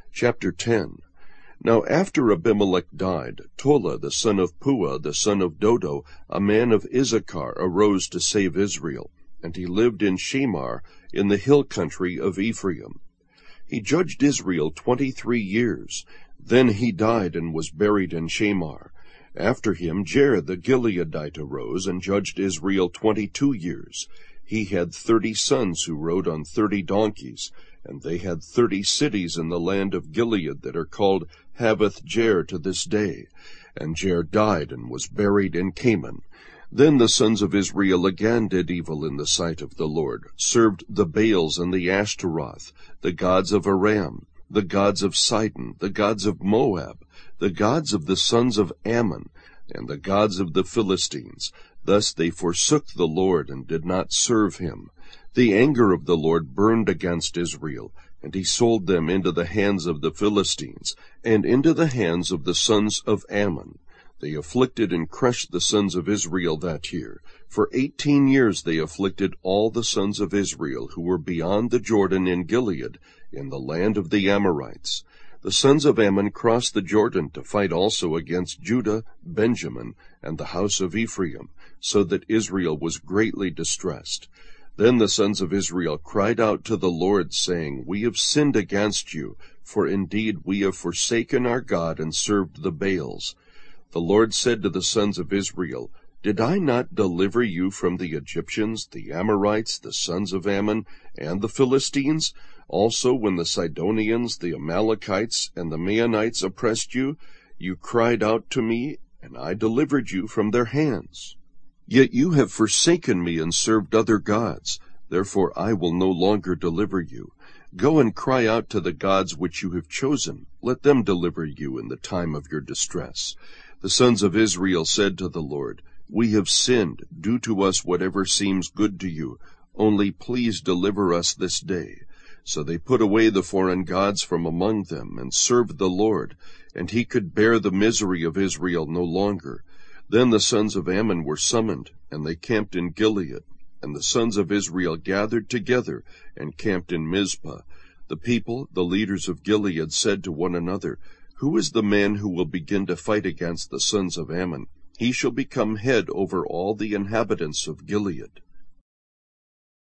Chapter 10. Now after Abimelech died, Tola the son of Puah the son of Dodo, a man of Issachar, arose to save Israel, and he lived in Shamar, in the hill country of Ephraim. He judged Israel 23 years. Then he died and was buried in Shamar. After him Jair the Gileadite arose and judged Israel 22 years. He had 30 sons who rode on 30 donkeys, and they had 30 cities in the land of Gilead that are called Havoth Jair to this day. And Jair died and was buried in Canaan. Then the sons of Israel again did evil in the sight of the Lord, served the Baals and the Ashtaroth, the gods of Aram, the gods of Sidon, the gods of Moab, the gods of the sons of Ammon, and the gods of the Philistines. Thus they forsook the Lord and did not serve him. The anger of the Lord burned against Israel, and he sold them into the hands of the Philistines, and into the hands of the sons of Ammon. They afflicted and crushed the sons of Israel that year. For 18 years they afflicted all the sons of Israel who were beyond the Jordan in Gilead, in the land of the Amorites. The sons of Ammon crossed the Jordan to fight also against Judah, Benjamin, and the house of Ephraim, so that Israel was greatly distressed. Then the sons of Israel cried out to the Lord, saying, We have sinned against you, for indeed we have forsaken our God and served the Baals. The Lord said to the sons of Israel, Did I not deliver you from the Egyptians, the Amorites, the sons of Ammon, and the Philistines? Also when the Sidonians, the Amalekites, and the Maonites oppressed you, you cried out to me, and I delivered you from their hands. Yet you have forsaken me and served other gods. Therefore I will no longer deliver you. Go and cry out to the gods which you have chosen. Let them deliver you in the time of your distress. The sons of Israel said to the Lord, We have sinned. Do to us whatever seems good to you. Only please deliver us this day. So they put away the foreign gods from among them, and served the Lord, and he could bear the misery of Israel no longer. Then the sons of Ammon were summoned, and they camped in Gilead. And the sons of Israel gathered together, and camped in Mizpah. The people, the leaders of Gilead, said to one another, Who is the man who will begin to fight against the sons of Ammon? He shall become head over all the inhabitants of Gilead.